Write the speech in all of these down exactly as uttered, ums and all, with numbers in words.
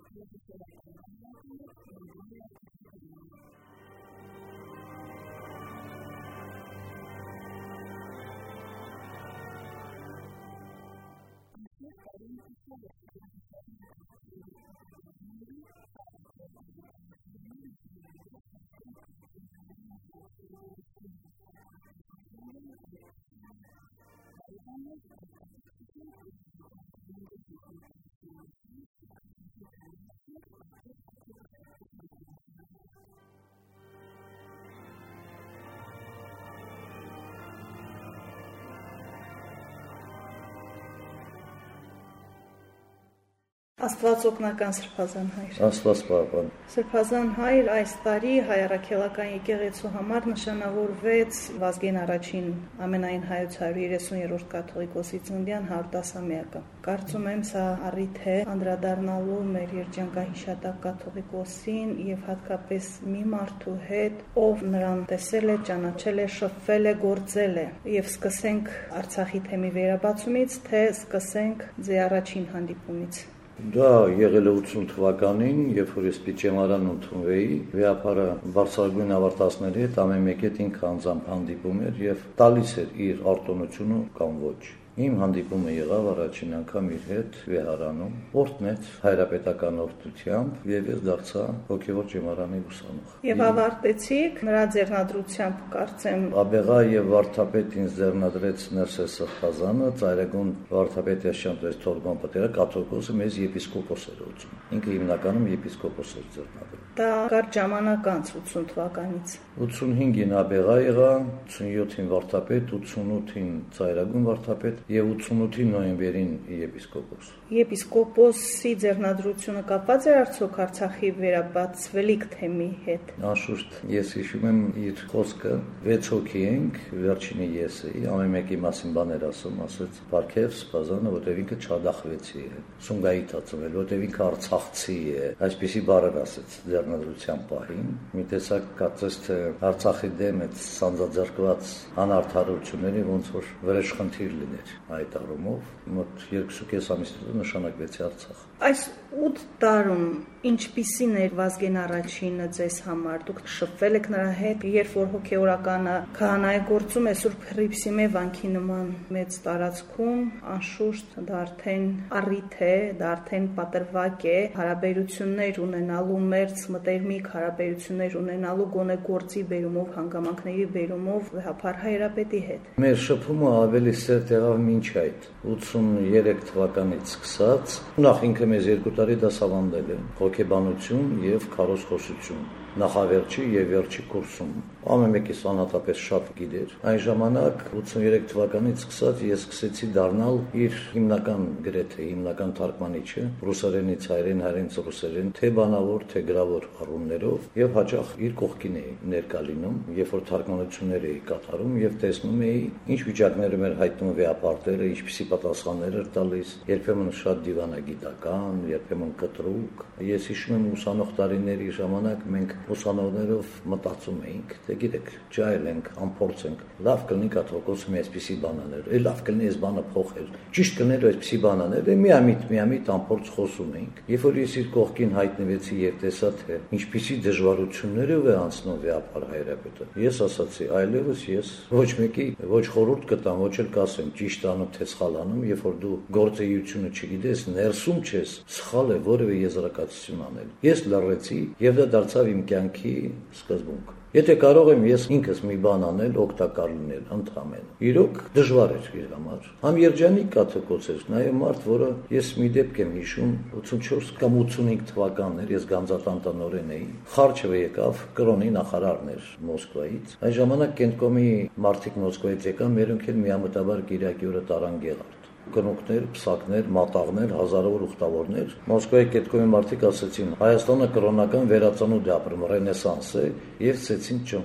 Աստված օգնական Սրբազան հայր։ Աստված պահապան։ Սրբազան հայր, այս տարի հայ առաքելական եկեղեցու համար նշանավորվեց Վազգեն առաջին ամենայն հայոց հարյուր երեսուներորդ կաթողիկոսի ծննդյան հարյուր տասամյակը։ Կարծում եմ սա առիթ է անդրադառնալու մեր երջանկահիշատակ կաթողիկոսին եւ հատկապես մի մարդու հետ, ով նրան տեսել է, ճանաչել է, շփվել է, գործել է։ Եվ սկսենք Արցախի թեմի վերաբացումից, թե սկսենք ձեր առաջին հանդիպումից։ Դա եղել է ութսուն թվականին, երբ որ ես Պիչեմարան ընդունվեի, վեհապարը բարձրագույն ավարտածների հետ ամեն մեկի հետ ինքը անձամբ հանդիպում էր եւ տալիս էր իր արտոնությունը կամ ոչ։ Իմ հանդիպումը եղավ առաջին անգամ իր հետ վեհարանում, օրհնեց հայրապետական օրհնությամբ եւ ես դարձա հոգեվոր ճեմարանի ուսանող։ Եվ ավարտեցիք նրա ձեռնադրությամբ, կարծեմ, Աբեղա եւ վարդապետ ինձ ձեռնադրեց Ներսես Սրբազանը, ծայրագուն վարդապետ Աշանտես Թորգոն Պետերը, կաթողիկոսը մեզ եպիսկոպոս էր ուծում։ Ինքը հիմնականում եպիսկոպոս էր ձեռնադրում։ Դա կարճ ժամանակ անց ութսուն թվականից։ ութսունհինգին Աբեղա եղա, ութսունյոթին վարդապետ, ութսունութին ծայրագուն վարդապետ եւ ութսունութի նոյեմբերին եպիսկոպոս։ Եպիսկոպոսի ձեռնադրությունը կապված էր արդյոք Արցախի վերաբացվելիք թեմի հետ։ Անշուշտ ես հիշում եմ իր խոսքը, վեց հոգի ենք, վերջինը ես էի, ամեն մեկի մասին բաներ ասում, ասեց Բարքև Սպազանը, որտեղ ինքը չադախվեցի է, Սունգայիթ ածվել, որտեղ ինքը արցախցի է, այսպիսի բառեր ասեց ձեռնադրության պահին։ Մի տեսակ կարծես թե Արցախի դեմ այդ սանձաձեռկված անարդարությունների ոնց որ վրեժխնդիր լիներ այդ առումով, մոտ երկուսուկես ամիս հետո նշանակվեցի Արցախ։ Այս ութ տարում ինչպիսին էր Վազգեն առաջինը ձեզ համար, դուք շփվել եք նրա հետ, երբ որ հոգեորականը քահանայագործում է Սուրբ Հռիփսիմե վանքի նման մեծ տարածքում, անշուշտ դա արդեն առիթ է, դա արդեն պատրվակ է հարաբերություններ ունենալու, մերձ մտերմիկ հարաբերություններ ունենալու գոնե գործի բերումով, հանգամանքների բերումով վեհապար հայրապետի հետ։ Մեր շփումը ավելի սերտ եղավ մինչ այդ ութսուներեք թվականից սկսած, նախ ինքը մեզ երկու տարի դասավանդել է հոգեբանություն եւ քարոզխոսություն նախավերջի եւ վերջի կուրսում։ Ամեն մեկից անհատապես շատ գիտեր։ Այն ժամանակ ութսուներեք թվականից սկսած ես սկսեցի դառնալ իր հիմնական գրեթե հիմնական թարգմանիչը ռուսերենից հայերեն, հայերենից ռուսերեն, թե բանավոր, թե գրավոր առումներով եւ հաճախ իր կողքին էի ներկա լինում, երբ որ թարգմանություններ էի կատարում եւ տեսնում էի ինչ վիճակներում էր հայտնում վեհապարտերը, ինչպիսի պատասխաններ էր տալիս, երբեմն շատ դիվանագիտական, երբեմն կտրուկ։ Ես հիշում եմ ուսանող տարիների ժամանակ մենք ուսանողներով մտածում էինք, թե գիտեք, ջահել ենք, անփորձ ենք, լավ կլինի կաթողիկոսը մի այսպիսի բան աներ, է լավ կլինի այս բանը փոխել, ճիշտ կներ այսպիսի բան աներ, է միամիտ, միամիտ անփորձ խոսում էինք։ Երբ որ ես իր կողքին հայտնվեցի եւ տեսա, թե ինչպիսի դժվարություններով է անցնում վեհապար հայրապետը, ես ասացի, այլևս ես ոչ մեկի ոչ խորհուրդ կտամ, ոչ էլ կասեմ ճիշտ անում թե սխալ անում, երբ որ դու գործեությունը չգիտես, ներսում չես, սխալ է որևէ եզրակացություն անել։ Ես լռեցի եւ դա դարձավ իմ կյանքի սկզբունք։ Եթե կարող եմ ես ինքս մի բան անել, օգտակար լինել, ընդհանրապես։ Իրոք դժվար էր իր համար։ Համ երջանիկ կաթողիկոս էր, նաև մարդ, որը ես մի դեպք եմ հիշում, ութսունչորս կամ ութսունհինգ թվականներ, ես գանձատանտանորեն էի։ Խարչևը եկավ, կրոնի նախարարն էր Մոսկվայից։ Այն ժամանակ Կենտկոմի մարդիկ Մոսկվայից եկան, մերոնք էլ միամտաբար Կիրակի օրը տարան Գեղարդ։ Կնոկներ, պսակներ, մատաղներ, հազարավոր ուխտավորներ։ Մոսկվայի Կենտկոմի մարդիկ ասեցին, Հայաստանը կրոնական վերածնունդ է ապրում, ռենեսանս է, եւ ցեցին ճնշել։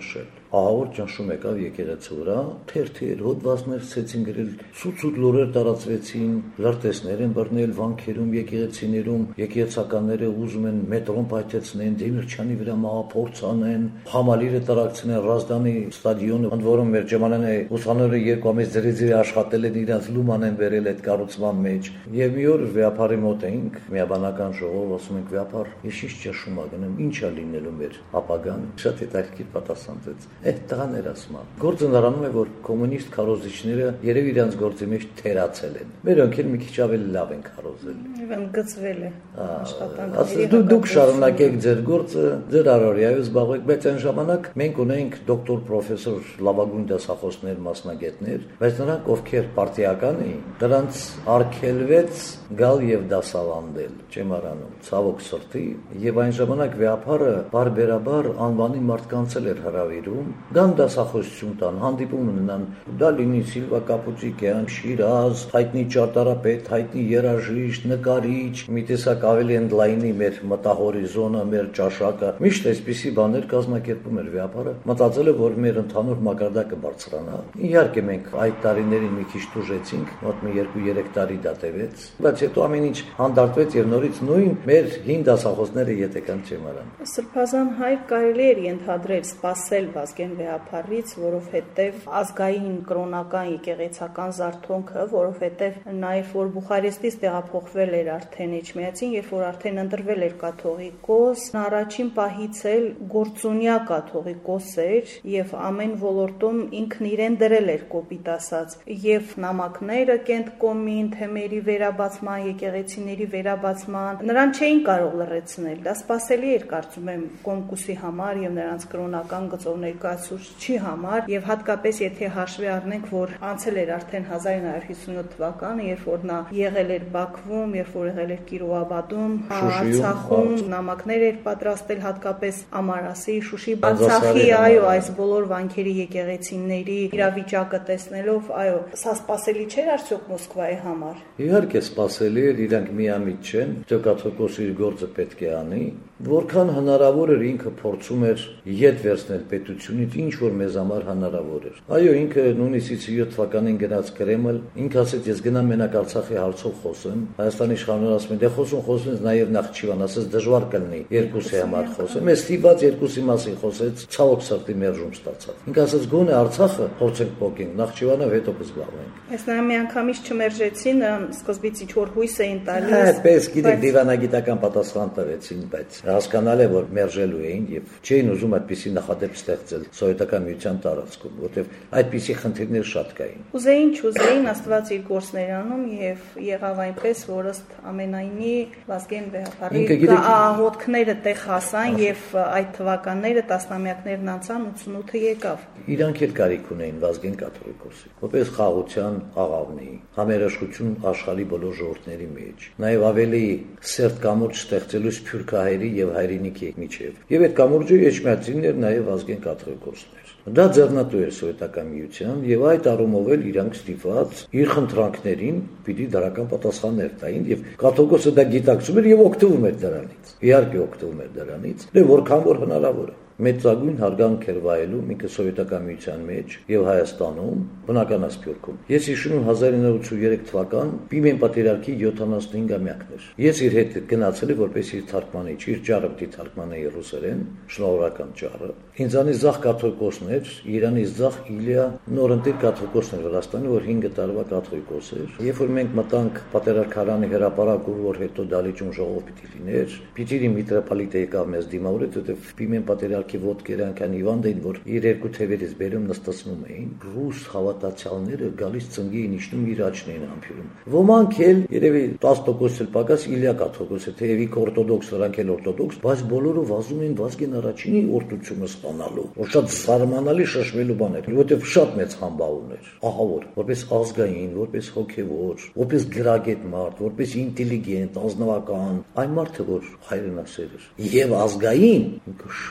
ահավոր ճնշում եկավ եկեղեցու վրա, թերթեր, հոդվածներ ցեցին գրել, սուտ-սուտ լուրեր տարածվեցին, լրտեսներ են բռնել վանքերում, եկեղեցիներում, եկեղեցականները ուզում են մետրոն պայթեցնեն, Դեմիրճյանի վրա մահափորձ անեն, համալիրը տարածցնեն Ռազդանի ստադիոնը, ընդ որում մեր ժամանակը ուսանողները երկու ամիս ձրիձրի աշխատել են, իրենց լուման են վերել այդ կառուցման մեջ։ Եվ մի օր վեապարի մոտ էինք, միաբանական ժողով, ասում ենք վեապար, ես ինչ ճշում ա գնում, ինչ ա լինելու մեր ապագան։ Շատ հետաքրքիր պատասխան տվեց։ Այդ տղան էր ասում։ Գործը նրանում է, որ կոմունիստ քարոզիչները երևի իրենց գործի մեջ թերացել են։ Մերոնք էլ մի քիչ ավելի լավ են քարոզել։ Եվ ընդգծվել է աշխատանքների։ Ասես դու դուք շարունակեք ձեր գործը, ձեր առօրյայով զբաղվեք, բայց այն ժամանակ մենք ունենք դոկտոր, պրոֆեսոր, լավագույն դասախոսներ, մասնագետներ, բայց նրանք ովքեր պարտիական էին, դրանց արգելվեց գալ եւ դասավանդել ճեմարանում, ցավոք սրտի, եւ այն ժամանակ վեապարը բարբերաբար անվանի մարդկանց էր հրավիրում, գան դասախոսություն տան, հանդիպում ունենան, դա լինի Սիլվա Կապուծիկյան, Շիրազ, հայտնի ճարտարապետ, հայտնի երաժիշտ, նկարիչ, մի տեսակ ավելի ընդլայնի մեր մտահորիզոնը, մեր ճաշակը, միշտ այսպիսի բաներ կազմակերպում էր վեապարը, մտածել է, որ մեր ընդհանուր մակարդակը բարձրանա։ Իհարկե մենք այդ տարիներին մի քիչ տուժեցինք, մոտ մի երկու-երեք տարի դա տևեց, բայց հետո ամեն ինչ հանդարտվեց եւ նորից նույն մեր հին դասախոսները յետեկան ճեմարան։ Սրբազան հայր կարելի էր ենթադրել սпасել Վազգեն վեապարից, որովհետեւ ազգային կրոնական եկեղեցական զարթոնքը, որովհետեւ նաեւ որ Բուխարեստից տեղափոխվել էր արդեն Էջմիածին, երբ որ արդեն ընտրվել էր կաթողիկոս, առաջին պահից էլ գործունյա կաթողիկոս էր եւ ամեն ոլորտում ինքն իրեն դրել էր կոպիտ ասած, եւ նամակները կենտկոմին, թեմերի վերաբացման, եկեղեցիների վերաբացման, նրան չէին կարող լրացնել։ Դա սпасելի էր, կարծում եմ, կոնկուրսի համար եւ նրանց կրոնական գծով ներկայացուցչի համար, եւ հատկապես եթե հաշվի առնենք, որ անցել էր արդեն հազար նոյ հարյուր հիսունյոթ թվականը, երբ որ նա եղել էր Բաքվում, երբ որ եղել էր Կիրովաբադում, Արցախում, նամակներ էր պատրաստել հատկապես Ամարասի, Շուշի, Արցախի, այո, այս բոլոր վանքերի եկեղեցիների իրավիճակը տեսնելով, այո, սա սпасելի չէր արդյոք Մոսկվայի համար։ Իհարկե սпасելի էր, իրանք միամիտ չեն, Տոկաթոկոսը իր գործը պետք է անի, որքան հնարավոր էր ինքը փորձում էր ետ վերցնել պետությունից, ինչ որ մեզ համար հնարավոր էր։ Այո, ինքը նույնիսկ յոթ թվականին գնաց Կրեմլ, ինքը ասեց ես գնամ մենակ Արցախի հարցով խոսեմ, Հայաստանի իշխանությունները ասում են դե խոսում խոսում նաև Նախճիվան, ասես դժվար կլինի երկուսի համար խոսեմ, ես ստիպված երկուսի մասին խոսեց, ցավոք սրտի մերժում ստացավ։ Ինքը ասեց գոնե Արցախը փորձենք փոխենք, Նախճիվանով հետո կզբաղվենք։ Ես նա միանգամից չմերժեցին, սկզբից ինչ որ հույս էին տալիս։ Այդպես գիտեք դիվանագիտական պատասխան տվեցին, բայց հասկանալ է, որ մերժելու էին եւ չէին ուզում այդպիսի նախադեպ ստեղծել սովետական միության տարածքում, որտեղ այդպիսի խնդիրներ շատ կային։ Ուզեին, չուզեին, Աստված իր գործներ անում եւ եղավ այնպես, որ ըստ ամենայնի Վազգեն վեապարի աղոթքները տեղ հասան եւ այդ թվականները տասնամյակներն անցան ութսունութը եկավ։ Իրանք էլ կարիք ունեին Վազգեն կաթողիկոսի, որպես խաղաղության աղավնի, համերաշխություն աշխարհի բոլոր ժողովուրդների մեջ, նաեւ ավելի սերտ կամուրջ ստեղծելու սփյուռքահայերի եւ հայրենիքի միջև։ Եվ այդ կամուրջը Էջմիածինն էր նաեւ Վազգեն կաթողիկոսն էր։ Դա ձեռնատու էր սովետական միության եւ այդ առումով էլ իրանք ստիպված իր խնդրանքներին պիտի դրական պատասխաններ տային եւ կաթողիկոսը դա գիտակցում էր եւ օգտվում էր դրանից։ Իհարկե օգտվում էր դրանից, դե որքան որ հնարավոր է։ Մեծագույն հարգանք էր վայելում ինքը սովետական միության մեջ եւ Հայաստանում, բնական ասպյուրքում։ Ես հիշում եմ հազար ինը ութ երեք թվական Պիմեն պատերազմի յոթանասունհինգամյակն էր։ Ես իր հետ գնացել եմ որպես իր թարգմանիչ, իր ճառը պիտի թարգմանեի ռուսերեն, շնորհավորական ճառը։ Ինձանից զախ կաթողիկոսն էր, Իրանից զախ Իլիա նորընտիր կաթողիկոսն էր Վրաստանի, որ հինգ տարվա կաթողիկոս էր։ Երբ որ մենք մտանք պատերազմարանի հրապարակ, որ հետո դալիճում ժողով պիտի լիներ, Պիտերի միտրոպոլիտը եկավ մեզ դիմավորեց, որտեղ Պիմեն պատերազմի ոտքերանքան հիվանդին, որ իր երկու թևերից բերում նստացնում էին, ռուս հավատացյալները գալիս ծնգի էին իջնում իր աչքն էին համբուրում։ Ոմանք էլ երևի տասը տոկոս էլ պակաս Իլիա կաթողիկոս է, թեև իք օրթոդոքս, նրանք էլ օրթոդոքս, բայց բոլորը վազում են Վազգեն առաջինի օրթությունը ստանալու, որ շատ զարմանալի շշմելու բան էր, որովհետև շատ մեծ համբաուն էր, ահավոր, որպես ազգային, որպես հոգևոր, որպես գրագետ մարդ, որպես ինտելիգենտ, ազնվական, այն մարդը, որ հայրենասեր էր, եւ ազգային ինքը շատ էր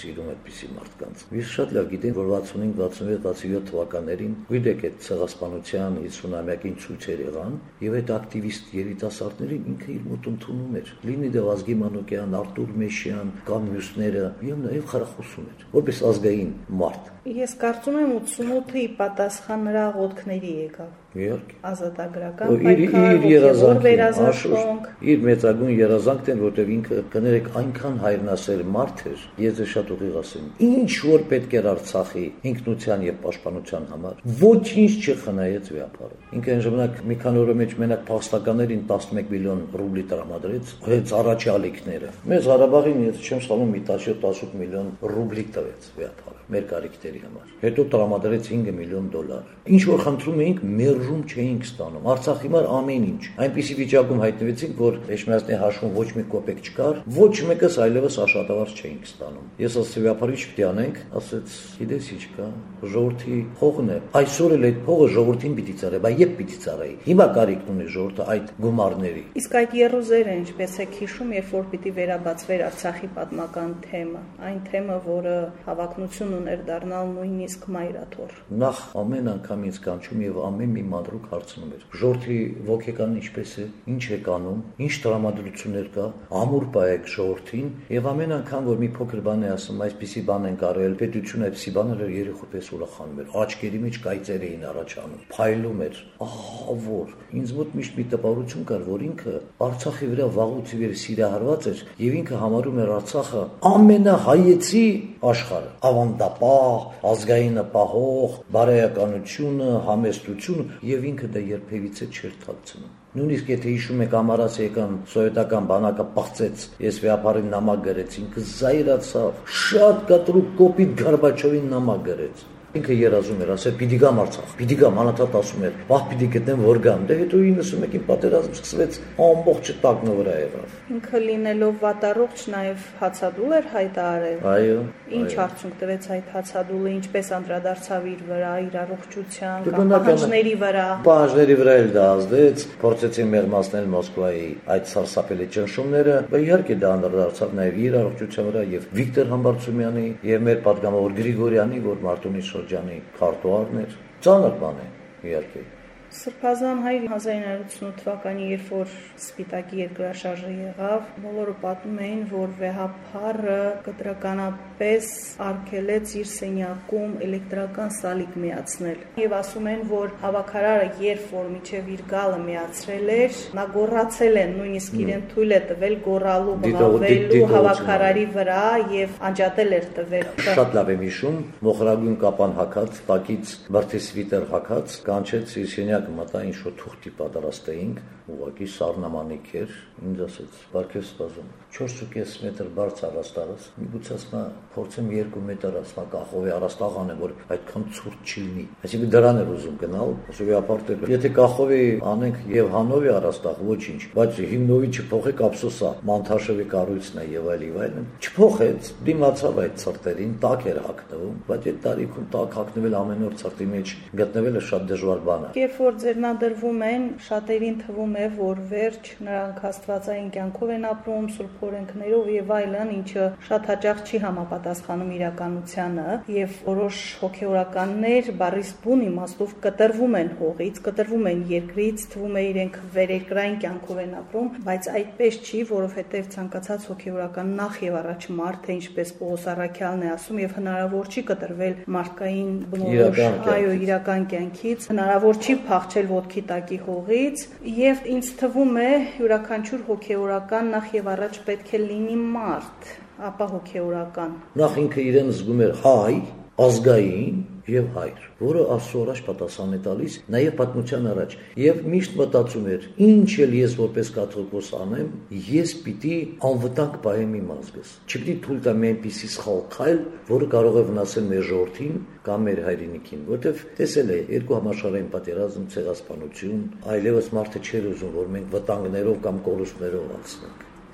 սիրում այդպիսի մարդկանց։ Ես շատ լավ գիտեմ, որ վաթսունհինգ վաթսունհյոթ վաթսունհյոթ թվականներին գույդեք այդ ցեղասպանության հիսունամյակին ցույցեր եղան, եւ այդ ակտիվիստ երիտասարդներին ինքը իր մոտ ընդունում էր։ Լինի դա Վազգի Մանուկյան, Արտուր Մեշյան կամ մյուսները, եւ նաեւ խրախուսում էր, որպես ազգային մարդ։ Ես կարծում եմ ութսունութի պատասխան նրա աղոթքների եկավ։ Իհարկե։ Ազատագրական պայքար, իր վերազրկոնք, իր մեծագույն երազանքն էր, որտեղ ինքը կներեք այնքան հայրենասեր մարդ էր, ես դե շատ ուղիղ ասեմ։ Ինչ որ պետք էր Արցախի ինքնության եւ պաշտպանության համար, ոչինչ չխնայեց վիապարը։ Ինքը այն ժամանակ մի քանի օրը մեջ մենակ փախստականներին տասնմեկ միլիոն ռուբլի տրամադրեց, հենց առաջի ալիքները։ Մեզ Ղարաբաղին, ես չեմ սխալվում, մի տասնյոթ տասնութ միլիոն ռուբլի տվեց վիապարը մեր կարիքների համար։ Հետո տրամադրեց հինգ միլիոն դոլար։ Ինչ որ խնդրում էինք, մերժում չէինք ստանում։ Արցախի համար ամեն ինչ։ Այնպիսի վիճակում հայտնվեցինք, որ Էջմիածնի հաշվում ոչ մի կոպեկ չկար, ոչ մեկս այլևս աշատավարձ չէինք ստանում։ Ես ասացի, վիապարի չպետք է անենք, ասեց, գիտես ինչ կա, ժողովրդի փողն է։ Այսօր էլ այդ փողը ժողովրդին պիտի ծառայի, բայց երբ պիտի ծառայի։ Հիմա կարիք ունի ժողովուրդը այդ գումարների։ Իսկ այդ եռուզերը ինչպես եք հիշում, երբ որ պիտի վերաբացվեր Արցախի պատմական թեմը, այն թեմը, որը հավակնություն ուներ դառնալ նույնիսկ մայրաթոր։ Նախ ամեն անգամ ինձ կանչում եւ ամեն մի մանրուք հարցնում էր. ժողովրդի ոգեկանն ինչպես է, ինչ է կանում, ինչ տրամադրություններ կա, ամուր պայեք ժողովրդին եւ ամեն անգամ որ մի փոքր բան է ասում, այսպիսի բան են կարել, պետությունը այսպիսի բաներ երեխու պես ուրախանում էր, աչքերի մեջ կայծեր էին առաջանում, փայլում էր, ահա որ ինձ մոտ միշտ մի տպավորություն կար, որ ինքը Արցախի վրա վաղուց ի վեր սիրահարված էր եւ ինքը համարում էր Արցախը ամենահայեցի աշխարհը, ավանդապահ, ազգային ապահող, բարոյականությունը, համեստությունը եւ ինքը դա երբևիցե չէր թաքցնում։ Նույնիսկ եթե հիշում եք Ամարաս եկան սովետական բանակը պաղծեց, ես վիապարին նամակ գրեց, ինքը զայրացավ, շատ կտրուկ կոպիտ Գորբաչովին նամակ գրեց։ Ինքը երազում էր, ասել պիտի գամ Արցախ, պիտի գամ, անընդհատ ասում էր, վաղ պիտի գտնեմ որ գամ։ Դե հետո իննսունմեկին պատերազմ սկսվեց, ամբողջը տակնը վրա եղավ։ Ինքը լինելով վատառողջ նաև հացադուլ էր հայտարարել։ Այո։ Ինչ արդյունք տվեց այդ հացադուլը, ինչպես անդրադարձավ իր վրա, իր առողջության կամ պահանջների վրա։ Պահանջների վրա էլ դա ազդեց, փորձեցին մեղմացնել Մոսկվայի այդ սարսափելի ճնշումները, բայց իհարկե դա անդրադարձավ նաև իր առողջության վրա եւ Վիկտոր Համբարձումյանի եւ մեր պատգամավոր Գրիգորյանի, որ Մարտունի շրջանի քարտուղարն էր, ծանր բան է իհարկե։ Սրբազան հայր հազար իննսուն ութ թվականի երբ որ Սպիտակի երկրաշարժը եղավ, բոլորը պատմում էին, որ վեհափառը կտրականապես արգելեց իր սենյակում էլեկտրական սալիկ միացնել։ Եվ ասում են, որ հավաքարարը երբ որ միջև իր գալը միացրել էր, նա գոռացել են, նույնիսկ իրեն թույլ է տվել գոռալու, բղավելու հավաքարարի վրա եւ անջատել էր տվել։ Շատ լավ եմ հիշում, մոխրագույն կապան հագած, տակից բրդի սվիտեր հագած, կանչեց իր սենյակ մտա ինչ որ թուղթի պատրաստեինք, ուղղակի սառնամանիք էր, ինձ ասեց, «Բարքև սպասում, չորս ու կես մետր բարձր առաստաղս, միգուցե ասма փորձեմ երկու մետր ասма կախովի առաստաղ անեմ, որ այդքան ցուրտ չի լինի»։ Այսինքն դրան էր ուզում գնալ, ասում ապարտել։ Եթե կախովի անենք եւ հանովի առաստաղ, ոչինչ, բայց հիմնովի չփոխեք ափսոսա, Մանթաշովի կառույցն է եւ այլ եւ այլն։ Չփոխեց, դիմացավ այդ ցրտերին, տակ էր հագնվում, բայց այդ տարիքում տակ հագնվել ամեն օր ցրտի մեջ գտնվելը շատ դժվար բան է։ Երբ որ ձեռնադրվում են, շատերին թվում է, որ վերջ նրանք աստվածային կյանքով են ապրում, սուրբ օրենքներով եւ այլն, ինչը շատ հաճախ չի համապատասխանում իրականությանը, եւ որոշ հոգեորականներ բառիս բուն իմաստով կտրվում են հողից, կտրվում են երկրից, թվում է իրենք վերերկրային կյանքով են ապրում, բայց այդպես չի, որովհետեւ ցանկացած հոգեորական նախ եւ առաջ մարդ է, ինչպես Պողոս Առաքյալն է ասում, եւ հնարավոր չի կտրվել մարդկային բնորոշ, այո, իրական կյանքից, հնարավոր չի փախչել ոտքի տակի հողից, եւ ինձ թվում է յուրաքանչյուր հոգեորական նախ եւ առաջ պետք է լինի մարդ, ապա հոգեորական։ Նախ ինքը իրեն զգում էր հայ, ազգային եւ հայր, որը Աստծո առաջ պատասխան է տալիս նաեւ պատմության առաջ, եւ միշտ մտածում էր, ինչ էլ ես որպես կաթողիկոս անեմ, ես պիտի անվտանգ պահեմ իմ ազգս, չպիտի թույլ տամ մի այնպիսի սխալ քայլ, որը կարող է վնասել մեր ժողովրդին կամ մեր հայրենիքին, որտեվ տեսել է երկու համաշխարհային պատերազմ, ցեղասպանություն, այլևս մարդը չէր ուզում, որ մենք վտանգներով կամ կորուստներով անցնենք։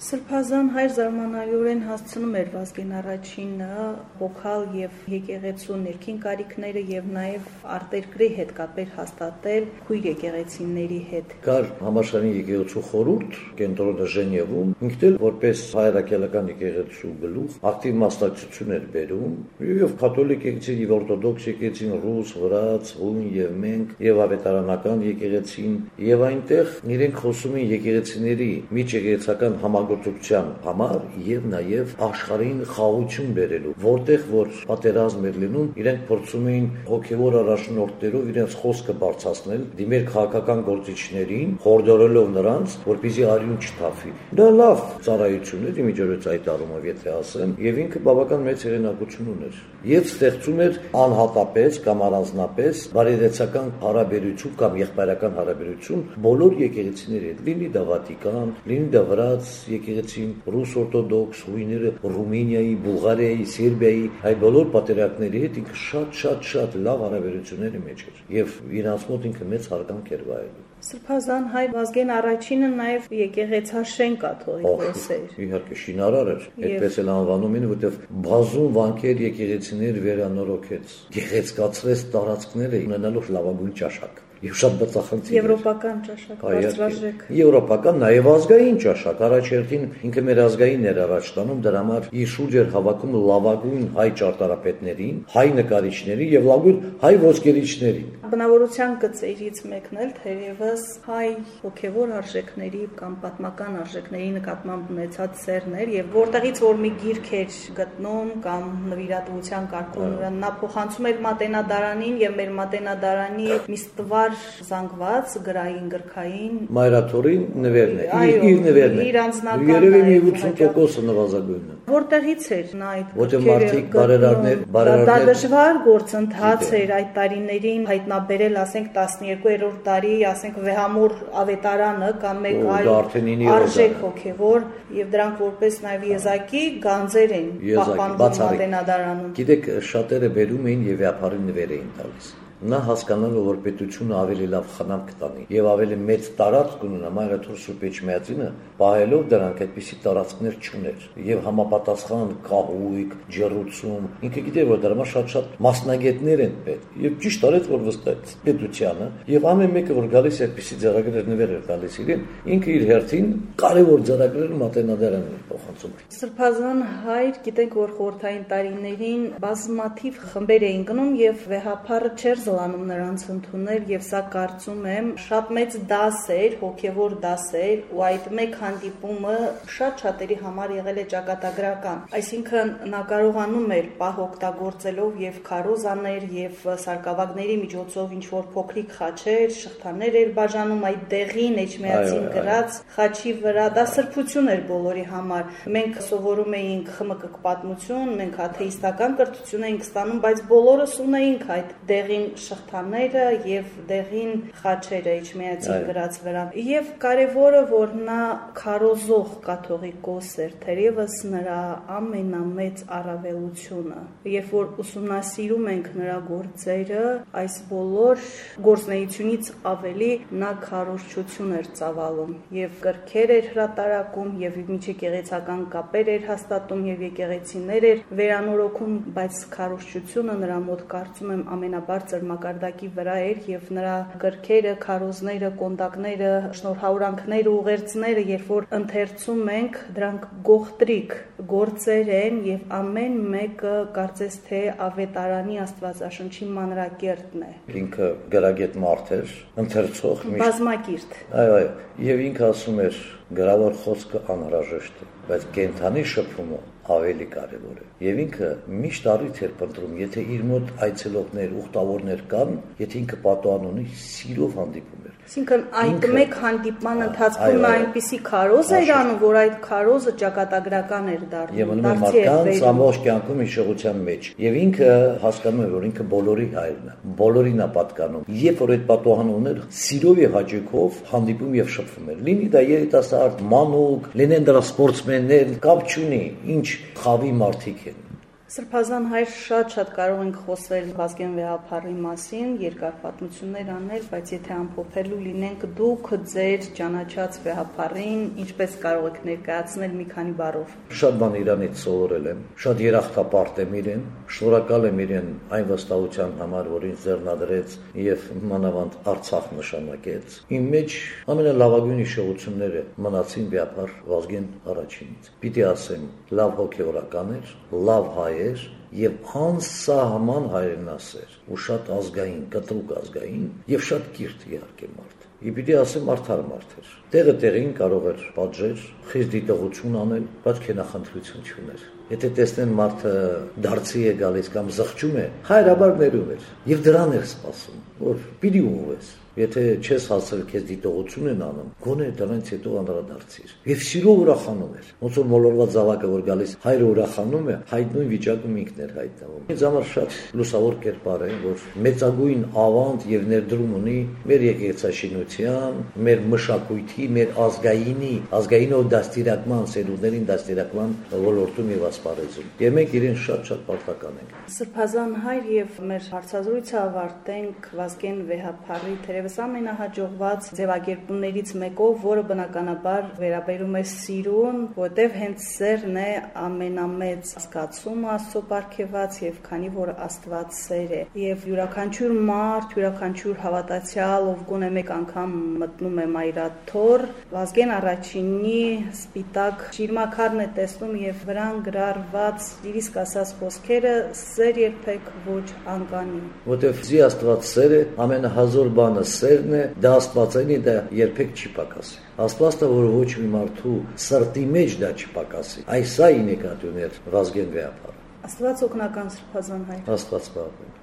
Սրբազան հայր զարմանալիորեն հասցնում էր Վազգեն առաջինը հոգալ եւ եկեղեցու ներքին կարիքները եւ նաեւ արտերկրի հետ կապեր հաստատել քույր եկեղեցիների հետ։ Կար համաշխարհային եկեղեցու խորհուրդ կենտրոնը Ժնևում, ինքն էլ որպես հայրաքելական եկեղեցու գլուխ ակտիվ մասնակցություն էր բերում եւ կաթոլիկ եկեղեցին եւ օրթոդոքս եկեղեցին, ռուս, վրաց, հույն եւ մենք եւ ավետարանական եկեղեցին եւ այնտեղ իրենք խոսում են եկեղեցիների միջեկեղեցական համագործակցության համար եւ նաեւ աշխարհին խաղաղություն բերելու, որտեղ որ պատերազմ էր լինում, իրենք փորձում էին հոգեվոր առաջնորդներով իրենց խոսքը բարձրացնել, դիմել քաղաքական գործիչներին, խորհրդորելով նրանց, որպեսզի արյուն չթափվի։ Դա լավ ծառայություն էր իմիջիորից այդ առումով, եթե ասեմ, եւ ինքը բավական մեծ հեղինակություն ուներ եւ ստեղծում էր անհատապես կամ առանձնապես բարեդեցական հարաբերություն կամ եղբայրական հարաբերություն բոլոր եկեղեցիների հետ, լինի դա Վատիկան, լինի դա վրաց եկեղեցին, ռուս օրթոդոքս, հույները Ռումինիայի, Բուլղարիայի, Սերբիայի, այ բոլոր պատերազմների հետ ինքը շատ-շատ-շատ լավ հարաբերությունների մեջ էր եւ իրանց մոտ ինքը մեծ հարգանք էր վայելում։ Սրբազան հայր Վազգեն առաջինը նաեւ եկեղեցաշեն կաթողիկոս էր։ Իհարկե շինարար էր, այդպես էլ անվանում են, որտեղ բազում վանքեր եկեղեցիներ վերանորոգեց, գեղեցկացրեց տարածքները ունենալով լավագույն ճաշակ։ Եվ շատ բացախնդիր եվրոպական ճաշակ, բարձրաժեք։ Եվրոպական, նաև ազգային ճաշակ, առաջերտին ինքը մեր ազգային էր առաջ տանում, դրա համար իր շուրջ էր հավաքում լավագույն հայ ճարտարապետներին, հայ նկարիչներին եւ լավագույն հայ ոսկերիչներին։ Բնավորության գծերից մեկն էլ թերևս հայ հոգեվոր արժեքների կամ պատմական արժեքների նկատմամբ ունեցած սերն էր եւ որտեղից որ մի գիրք էր գտնում կամ նվիրատվության կարգում նա փոխանցում էր մատենադարանին եւ մեր մատենադարանի մի ստվար զանգված գրային գրքային մայրաթորին նվերն է, իր նվերն է։ Իր անձնական երևի մի ութսուն տոկոսը նվազագույնն է։ Որտեղից էր նա այդ որտեղ մարդիկ բարերարներ, բարերարներ։ Դա դժվար գործընթաց էր այդ տարիներին հայտնաբերել, ասենք տասներկուերորդ տարի, ասենք Վեհամուր ավետարանը կամ մեկ այլ արժեք հոգևոր եւ դրանք որպես նաեւ եզակի գանձեր են պահպանվում մատենադարանում։ Գիտեք, շատերը բերում էին եւ վեհապարին նվեր էին տալիս։ Նա հասկանալով որ պետությունը ավելի լավ խնամք կտանի եւ ավելի մեծ տարածք ունենա մայրաթոր Սուրբ Էջմիածինը, պահելով դրանք այդպիսի տարածքներ չուներ եւ համապատասխան կահույք, ջեռուցում, ինքը գիտեր որ դրա համար շատ-շատ մասնագետներ են պետք եւ ճիշտ արեց որ վստահեց պետությանը եւ ամեն մեկը որ գալիս է այդպիսի ձեռագրեր նվեր էր տալիս իրեն, ինքը իր հերթին կարևոր ձեռագրեր մատենադարանն էր փոխանցում։ Սրբազան հայր գիտենք որ խորհրդային տարիներին բազմաթիվ խմբեր էին գնում եւ վեհապարը չեր զլանում նրանց ընդունել եւ սա կարծում եմ շատ մեծ դաս էր, հոգեվոր դաս էր ու այդ մեկ հանդիպումը շատ շատերի համար եղել է ճակատագրական։ Այսինքն նա կարողանում էր պահ օգտագործելով եւ քարոզաներ եւ սարկավագների միջոցով ինչ որ փոքրիկ խաչեր, շղթաներ էր բաժանում այդ դեղին Էջմիածին գրած խաչի վրա, դա սրբություն էր բոլորի համար։ Մենք սովորում էինք խմկկ պատմություն, մենք աթեիստական կրթություն էինք ստանում, բայց բոլորս ունեինք այդ դեղին շղթաները եւ դեղին խաչերը Էջմիածին գրած վրա։ Եվ կարևորը որ նա քարոզող կաթողիկոս էր, թերևս նրա ամենամեծ առավելությունը։ Երբ որ ուսումնասիրում ենք նրա գործերը, այս բոլոր գործնեությունից ավելի նա քարոզչություն էր ծավալում եւ գրքեր էր հրատարակում եւ միջեկեղեցական կապեր էր հաստատում եւ եկեղեցիներ էր վերանորոգում, բայց քարոզչությունը նրա մոտ կարծում եմ ամենաբարձր մակարդակի վրա էր եւ նրա գրքերը, քարոզները, կոնդակները, շնորհավորանքները, ուղերձները, երբ որ ընթերցում ենք, դրանք գողտրիկ գործեր են եւ ամեն մեկը կարծես թե ավետարանի Աստվածաշնչի մանրակերտն է։ Ինքը գրագետ մարդ էր, ընթերցող, բազմակիրթ։ Այո, այո, եւ ինքը ասում էր գրավոր խոսքը անհրաժեշտ է, բայց կենթանի շփումը ավելի կարևոր է։ Եվ ինքը միշտ առիթ էր փնտրում, եթե իր մոտ այցելողներ, ուխտավորներ կան, եթե ինքը պատոհան ունի, սիրով հանդիպում էր։ Այսինքն այդ մեկ հանդիպման ընթացքում նա այնպիսի քարոզ էր անում, որ այդ քարոզը ճակատագրական էր դառնում։ Եվ մնում է մարդկանց ամբողջ կյանքում հիշողության մեջ։ Եվ ինքը հասկանում է, որ ինքը բոլորի հայրն է, բոլորին է պատկանում։ Երբ որ այդ պատոհանը ուներ, սիրով եւ հաճույքով հանդիպում եւ շփվում էր։ Լինի դա երիտասարդ, մանուկ, լինեն դրա սպորտսմեններ, կապ չունի, ինչ խավի մարդիկ են։ Սրբազան հայր շատ-շատ կարող ենք խոսել Վազգեն Վեհափառի մասին, երկար պատմություններ անել, բայց եթե ամփոփելու լինենք դուք ձեր ճանաչած Վեհափառին, ինչպես կարող եք ներկայացնել մի քանի բառով։ Շատ բան իրանից սովորել եմ, շատ երախտապարտ եմ իրեն, շնորհակալ եմ իրեն այն վստահության համար, որ ինձ ձեռնադրեց եւ մանավանդ Արցախ նշանակեց։ Իմ մեջ ամենալավագույն հիշողությունները մնացին Վեհափառ Վազգեն առաջինից։ Պիտի ասեմ, լավ հոգեորական էր, լավ հայ էր եւ անսահման հայրենասեր ու շատ ազգային, կտրուկ ազգային եւ շատ կիրթ իհարկե մարդ։ Ի պիտի ասեմ արդար մարդ էր։ Տեղը տեղին կարող էր պատժել, խիստ դիտողություն անել, բայց քենախնդրություն չուներ։ Եթե տեսնեն մարդը դարձի է գալիս կամ զղջում է, հայրաբար ներում էր եւ դրան էր սպասում, որ պիտի ուղես։ Եթե չես հասել քեզ դիտողություն են անում, գոնե դրանից հետո անդրադարձիր։ Եվ սիրո ուրախանում էր։ Ոնց որ մոլորված զավակը որ գալիս հայրը ուրախանում է, հայտնույն վիճակում ինքն էր հայտնվում։ Ինձ համար շատ լուսավոր կերպար է, որ մեծագույն ավանդ եւ ներդրում ունի մեր եկեղեցաշինության, մեր մշակույթի, մեր ազգայինի, ազգայինով դաստիարակման, սերունդերին դաստիարակման ոլորտում եւ ասպարեզում։ Եվ մենք իրեն շատ-շատ պարտական ենք։ Սրբազան հայր եւ մեր հարցազրույցը ավարտենք Վազգեն Վեհափառի թերևս ամենահաջողված ձևակերպումներից մեկով, որը բնականաբար վերաբերում է սիրուն, որտեղ հենց սերն է ամենամեծ զգացումը Աստծո պարգևած եւ քանի որ Աստված սեր է եւ յուրաքանչյուր մարդ, յուրաքանչյուր հավատացյալ, ով գոնե մեկ անգամ մտնում է մայրաթոր, Վազգեն առաջինի սպիտակ շիրմաքարն է տեսնում եւ վրան գրառված իրիսկ ասած խոսքերը սեր երբեք ոչ անկանի։ Որտեւ զի Աստված սեր է, ամենահազոր բանը սերն է, դա աստվածային է, դա երբեք չի պակասի։ Աստվածը, որ ոչ մի մարդու սրտի մեջ դա չի պակասի։ Այս է նկատի ուներ Վազգեն Վեհափառը։ Աստված օգնական սրբազան հայր։ Աստված պահապան։